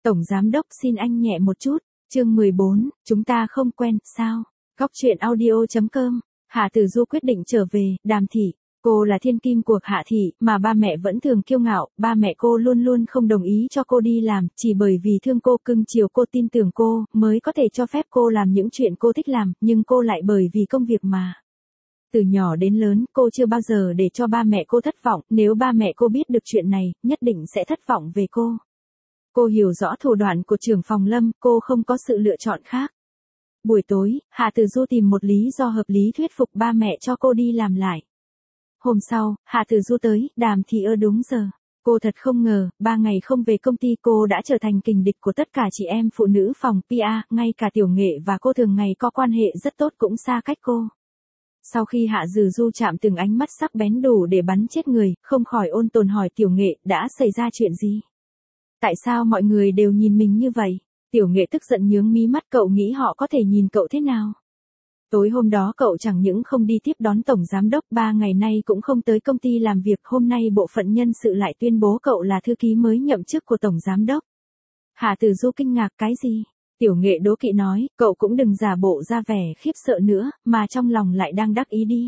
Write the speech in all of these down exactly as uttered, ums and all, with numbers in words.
Tổng giám đốc xin anh nhẹ một chút. Chương mười bốn, chúng ta không quen, sao? Góc truyện audio chấm com. Hạ Tử Du quyết định trở về, Đàm thị. Cô là thiên kim của Hạ thị, mà ba mẹ vẫn thường kiêu ngạo, ba mẹ cô luôn luôn không đồng ý cho cô đi làm, chỉ bởi vì thương cô, cưng chiều cô, tin tưởng cô, mới có thể cho phép cô làm những chuyện cô thích làm, nhưng cô lại bởi vì công việc mà. Từ nhỏ đến lớn, cô chưa bao giờ để cho ba mẹ cô thất vọng, nếu ba mẹ cô biết được chuyện này, nhất định sẽ thất vọng về cô. Cô hiểu rõ thủ đoạn của trưởng phòng Lâm, cô không có sự lựa chọn khác. Buổi tối, Hạ Tử Du tìm một lý do hợp lý thuyết phục ba mẹ cho cô đi làm lại. Hôm sau, Hạ Tử Du tới, Đàm thị ở đúng giờ. Cô thật không ngờ, ba ngày không về công ty cô đã trở thành kình địch của tất cả chị em phụ nữ phòng pê e, ngay cả Tiểu Nghệ và cô thường ngày có quan hệ rất tốt cũng xa cách cô. Sau khi Hạ Tử Du chạm từng ánh mắt sắc bén đủ để bắn chết người, không khỏi ôn tồn hỏi Tiểu Nghệ đã xảy ra chuyện gì? Tại sao mọi người đều nhìn mình như vậy? Tiểu Nghệ tức giận nhướng mí mắt, cậu nghĩ họ có thể nhìn cậu thế nào? Tối hôm đó cậu chẳng những không đi tiếp đón tổng giám đốc, ba ngày nay cũng không tới công ty làm việc, hôm nay bộ phận nhân sự lại tuyên bố cậu là thư ký mới nhậm chức của tổng giám đốc. Hạ Tử Du kinh ngạc, cái gì? Tiểu Nghệ đố kỵ nói, cậu cũng đừng giả bộ ra vẻ khiếp sợ nữa, mà trong lòng lại đang đắc ý đi.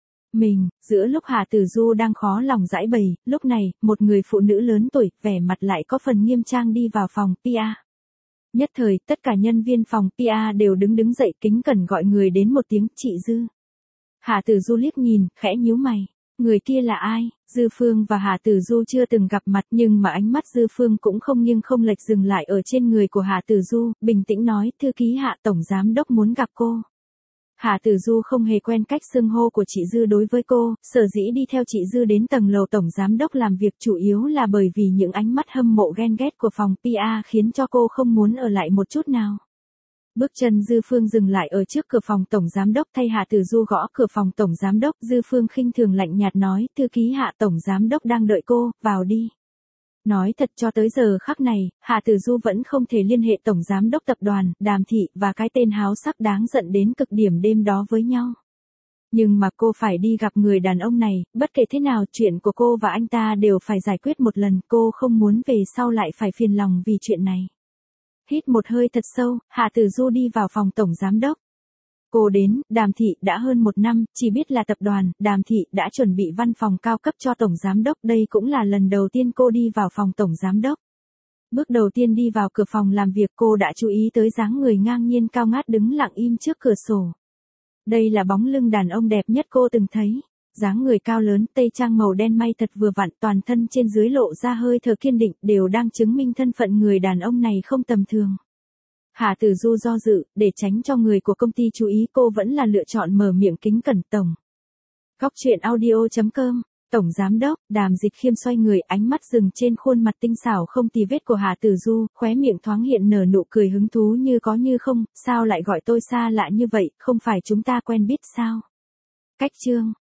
Mình, giữa lúc Hạ Tử Du đang khó lòng giãi bày, lúc này, một người phụ nữ lớn tuổi, vẻ mặt lại có phần nghiêm trang đi vào phòng pê e. Nhất thời, tất cả nhân viên phòng pê e đều đứng đứng dậy kính cẩn gọi người đến một tiếng, chị Dư. Hạ Tử Du liếc nhìn, khẽ nhíu mày. Người kia là ai? Dư Phương và Hạ Tử Du chưa từng gặp mặt, nhưng mà ánh mắt Dư Phương cũng không nghiêng không lệch dừng lại ở trên người của Hạ Tử Du, bình tĩnh nói, thư ký Hạ tổng giám đốc muốn gặp cô. Hạ Tử Du không hề quen cách xưng hô của chị Dư đối với cô, sở dĩ đi theo chị Dư đến tầng lầu tổng giám đốc làm việc chủ yếu là bởi vì những ánh mắt hâm mộ ghen ghét của phòng pê e khiến cho cô không muốn ở lại một chút nào. Bước chân Dư Phương dừng lại ở trước cửa phòng tổng giám đốc, thay Hạ Tử Du gõ cửa phòng tổng giám đốc, Dư Phương khinh thường lạnh nhạt nói, thư ký Hạ tổng giám đốc đang đợi cô, vào đi. Nói thật, cho tới giờ khắc này, Hạ Tử Du vẫn không thể liên hệ tổng giám đốc tập đoàn, Đàm thị, và cái tên háo sắc đáng giận đến cực điểm đêm đó với nhau. Nhưng mà cô phải đi gặp người đàn ông này, bất kể thế nào, chuyện của cô và anh ta đều phải giải quyết một lần, cô không muốn về sau lại phải phiền lòng vì chuyện này. Hít một hơi thật sâu, Hạ Tử Du đi vào phòng tổng giám đốc. Cô đến, Đàm thị, đã hơn một năm, chỉ biết là tập đoàn, Đàm thị đã chuẩn bị văn phòng cao cấp cho tổng giám đốc, đây cũng là lần đầu tiên cô đi vào phòng tổng giám đốc. Bước đầu tiên đi vào cửa phòng làm việc, cô đã chú ý tới dáng người ngang nhiên cao ngát đứng lặng im trước cửa sổ. Đây là bóng lưng đàn ông đẹp nhất cô từng thấy. Dáng người cao lớn, tây trang màu đen may thật vừa vặn, toàn thân trên dưới lộ ra hơi thở kiên định, đều đang chứng minh thân phận người đàn ông này không tầm thường. Hạ Tử Du do dự, để tránh cho người của công ty chú ý, cô vẫn là lựa chọn mở miệng kính cẩn tổng. Góc truyện audio chấm com. Tổng giám đốc, Đàm Dịch Khiêm xoay người, ánh mắt dừng trên khuôn mặt tinh xảo không tì vết của Hạ Tử Du, khóe miệng thoáng hiện nở nụ cười hứng thú như có như không, sao lại gọi tôi xa lạ như vậy, không phải chúng ta quen biết sao? Cách chương